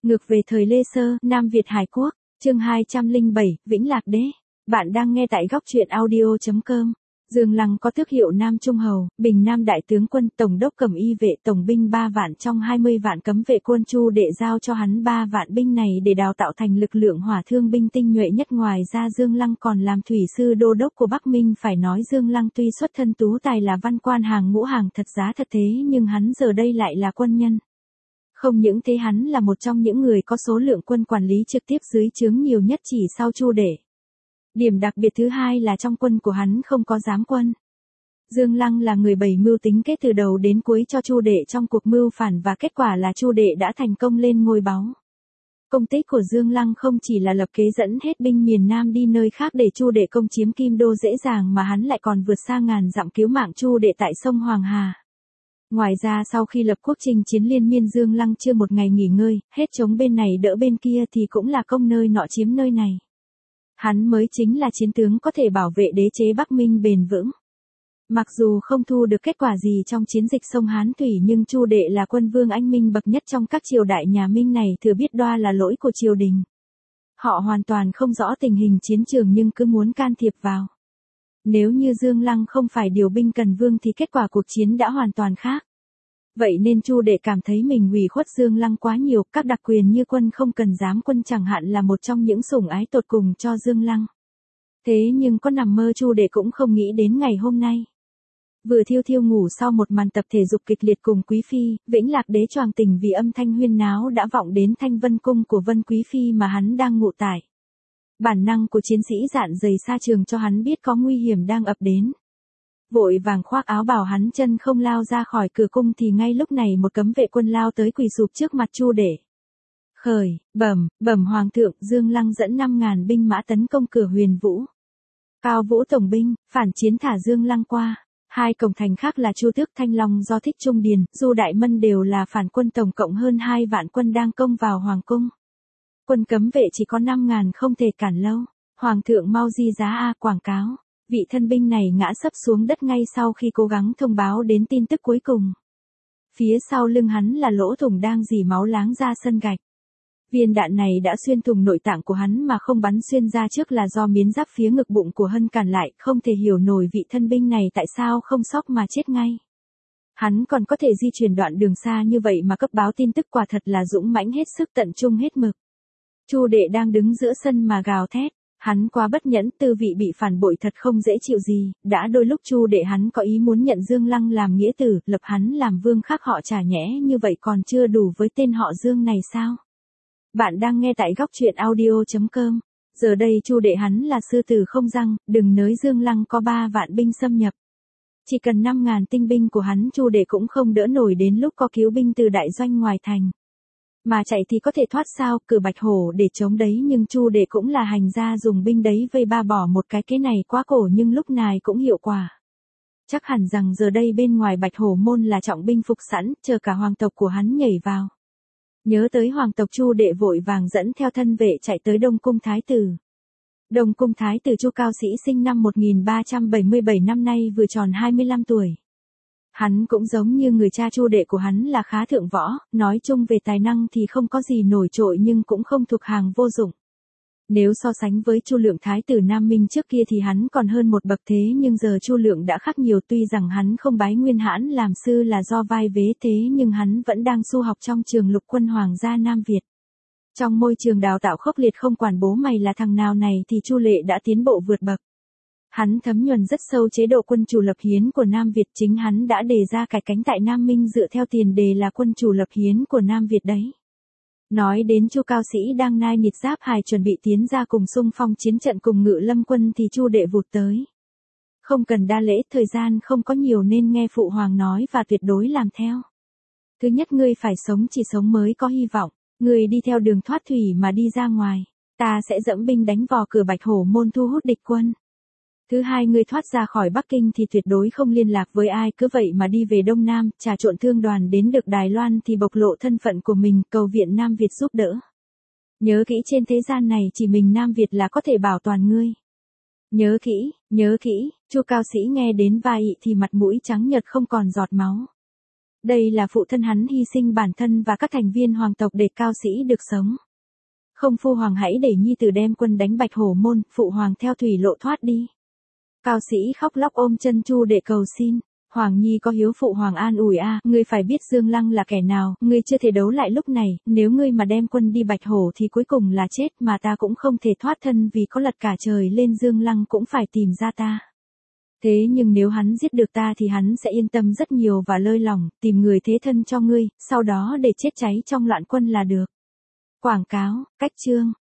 Ngược về thời Lê Sơ, Nam Việt Hải Quốc, chương 207, Vĩnh Lạc Đế. Bạn đang nghe tại góc truyện audio.com. Dương Lăng có tước hiệu Nam Trung Hầu, Bình Nam Đại tướng quân, Tổng đốc Cẩm Y vệ, tổng binh 3 vạn trong 20 vạn cấm vệ quân. Chu Đệ giao cho hắn 3 vạn binh này để đào tạo thành lực lượng hỏa thương binh tinh nhuệ nhất. Ngoài ra Dương Lăng còn làm thủy sư đô đốc của Bắc Minh. Phải nói Dương Lăng tuy xuất thân tú tài là văn quan hàng ngũ hàng thật giá thật thế, nhưng hắn giờ đây lại là quân nhân. Không những thế, hắn là một trong những người có số lượng quân quản lý trực tiếp dưới trướng nhiều nhất chỉ sau Chu Đệ. Điểm đặc biệt thứ hai là trong quân của hắn không có giám quân. Dương Lăng là người bày mưu tính kế từ đầu đến cuối cho Chu Đệ trong cuộc mưu phản, và kết quả là Chu Đệ đã thành công lên ngôi báu. Công tích của Dương Lăng không chỉ là lập kế dẫn hết binh miền Nam đi nơi khác để Chu Đệ công chiếm Kim Đô dễ dàng, mà hắn lại còn vượt xa ngàn dặm cứu mạng Chu Đệ tại sông Hoàng Hà. Ngoài ra sau khi lập quốc chinh chiến liên miên, Dương Lăng chưa một ngày nghỉ ngơi, hết chống bên này đỡ bên kia thì cũng là công nơi nọ chiếm nơi này. Hắn mới chính là chiến tướng có thể bảo vệ đế chế Bắc Minh bền vững. Mặc dù không thu được kết quả gì trong chiến dịch sông Hán Thủy, nhưng Chu Đệ là quân vương anh minh bậc nhất trong các triều đại nhà Minh này, thừa biết đoa là lỗi của triều đình. Họ hoàn toàn không rõ tình hình chiến trường nhưng cứ muốn can thiệp vào. Nếu như Dương Lăng không phải điều binh cần vương thì kết quả cuộc chiến đã hoàn toàn khác. Vậy nên Chu Đệ cảm thấy mình ủy khuất Dương Lăng quá nhiều, các đặc quyền như quân không cần giám quân chẳng hạn là một trong những sủng ái tột cùng cho Dương Lăng. Thế nhưng có nằm mơ Chu Đệ cũng không nghĩ đến ngày hôm nay. Vừa thiêu thiêu ngủ sau một màn tập thể dục kịch liệt cùng Quý Phi, Vĩnh Lạc Đế choàng tỉnh vì âm thanh huyên náo đã vọng đến Thanh Vân Cung của Vân Quý Phi mà hắn đang ngụ tại. Bản năng của chiến sĩ dạn dày xa trường cho hắn biết có nguy hiểm đang ập đến. Vội vàng khoác áo bào, hắn chân không lao ra khỏi cửa cung thì ngay lúc này một cấm vệ quân lao tới quỳ sụp trước mặt Chu Đệ. Khởi, bẩm hoàng thượng, Dương Lăng dẫn 5.000 binh mã tấn công cửa Huyền Vũ. Cao Vũ tổng binh, phản chiến thả Dương Lăng qua. Hai cổng thành khác là Chu Tước, Thanh Long, Do Thích, Trung Điền, Du Đại Mân đều là phản quân, tổng cộng hơn 2 vạn quân đang công vào hoàng cung. Quân cấm vệ chỉ có 5.000 không thể cản lâu. Hoàng thượng mau di giá a, quảng cáo. Vị thân binh này ngã sấp xuống đất ngay sau khi cố gắng thông báo đến tin tức cuối cùng. Phía sau lưng hắn là lỗ thủng đang rỉ máu láng ra sân gạch. Viên đạn này đã xuyên thủng nội tạng của hắn mà không bắn xuyên ra trước là do miến giáp phía ngực bụng của Hân cản lại. Không thể hiểu nổi vị thân binh này tại sao không sốc mà chết ngay. Hắn còn có thể di chuyển đoạn đường xa như vậy mà cấp báo tin tức, quả thật là dũng mãnh hết sức, tận trung hết mực. Chu Đệ đang đứng giữa sân mà gào thét. Hắn quá bất nhẫn, tư vị bị phản bội thật không dễ chịu gì. Đã đôi lúc Chu Đệ hắn có ý muốn nhận Dương Lăng làm nghĩa tử, lập hắn làm vương khác họ chả nhẽ như vậy còn chưa đủ với tên họ Dương này sao? Bạn đang nghe tại góc truyện audio.com. Giờ đây Chu Đệ hắn là sư tử không răng, đừng nói Dương Lăng có 3 vạn binh xâm nhập. Chỉ cần 5.000 tinh binh của hắn Chu Đệ cũng không đỡ nổi đến lúc có cứu binh từ đại doanh ngoài thành. Mà chạy thì có thể thoát sao, cử Bạch Hổ để chống đấy, nhưng Chu Đệ cũng là hành gia dùng binh đấy vây ba bỏ một cái kế này quá cổ nhưng lúc này cũng hiệu quả. Chắc hẳn rằng giờ đây bên ngoài Bạch Hổ môn là trọng binh phục sẵn, chờ cả hoàng tộc của hắn nhảy vào. Nhớ tới hoàng tộc, Chu Đệ vội vàng dẫn theo thân vệ chạy tới Đông Cung Thái Tử. Đông Cung Thái Tử Chu Cao Sĩ sinh năm 1377, năm nay vừa tròn 25 tuổi. Hắn cũng giống như người cha Chu Đệ của hắn là khá thượng võ, nói chung về tài năng thì không có gì nổi trội nhưng cũng không thuộc hàng vô dụng. Nếu so sánh với Chu Lượng Thái tử Nam Minh trước kia thì hắn còn hơn một bậc, thế nhưng giờ Chu Lượng đã khác nhiều. Tuy rằng hắn không bái Nguyên Hãn làm sư là do vai vế, thế nhưng hắn vẫn đang du học trong trường lục quân hoàng gia Nam Việt. Trong môi trường đào tạo khốc liệt không quản bố mày là thằng nào này thì Chu Lệ đã tiến bộ vượt bậc. Hắn thấm nhuần rất sâu chế độ quân chủ lập hiến của Nam Việt, chính hắn đã đề ra cải cánh tại Nam Minh dựa theo tiền đề là quân chủ lập hiến của Nam Việt đấy. Nói đến Chu Cao Sĩ đang nai nịt giáp hài chuẩn bị tiến ra cùng xung phong chiến trận cùng Ngự Lâm quân thì Chu Đệ vụt tới. Không cần đa lễ, thời gian không có nhiều nên nghe phụ hoàng nói và tuyệt đối làm theo. Thứ nhất, ngươi phải sống, chỉ sống mới có hy vọng. Ngươi đi theo đường thoát thủy mà đi ra ngoài, ta sẽ dẫm binh đánh vào cửa Bạch Hổ môn thu hút địch quân. Thứ hai, ngươi thoát ra khỏi Bắc Kinh thì tuyệt đối không liên lạc với ai, cứ vậy mà đi về Đông Nam, trà trộn thương đoàn đến được Đài Loan thì bộc lộ thân phận của mình, cầu viện Nam Việt giúp đỡ. Nhớ kỹ, trên thế gian này chỉ mình Nam Việt là có thể bảo toàn ngươi. Nhớ kỹ, Chu Cao Sĩ nghe đến vai thì mặt mũi trắng nhợt không còn giọt máu. Đây là phụ thân hắn hy sinh bản thân và các thành viên hoàng tộc để Cao Sĩ được sống. Không, phu hoàng hãy để nhi tử đem quân đánh Bạch Hổ môn, phụ hoàng theo thủy lộ thoát đi. Cao Sĩ khóc lóc ôm chân Chu để cầu xin. Hoàng nhi có hiếu, phụ hoàng an ủi a, ngươi phải biết Dương Lăng là kẻ nào, ngươi chưa thể đấu lại lúc này, nếu ngươi mà đem quân đi Bạch Hổ thì cuối cùng là chết, mà ta cũng không thể thoát thân, vì có lật cả trời lên Dương Lăng cũng phải tìm ra ta. Thế nhưng nếu hắn giết được ta thì hắn sẽ yên tâm rất nhiều và lơi lỏng, tìm người thế thân cho ngươi, sau đó để chết cháy trong loạn quân là được. Quảng cáo, cách chương.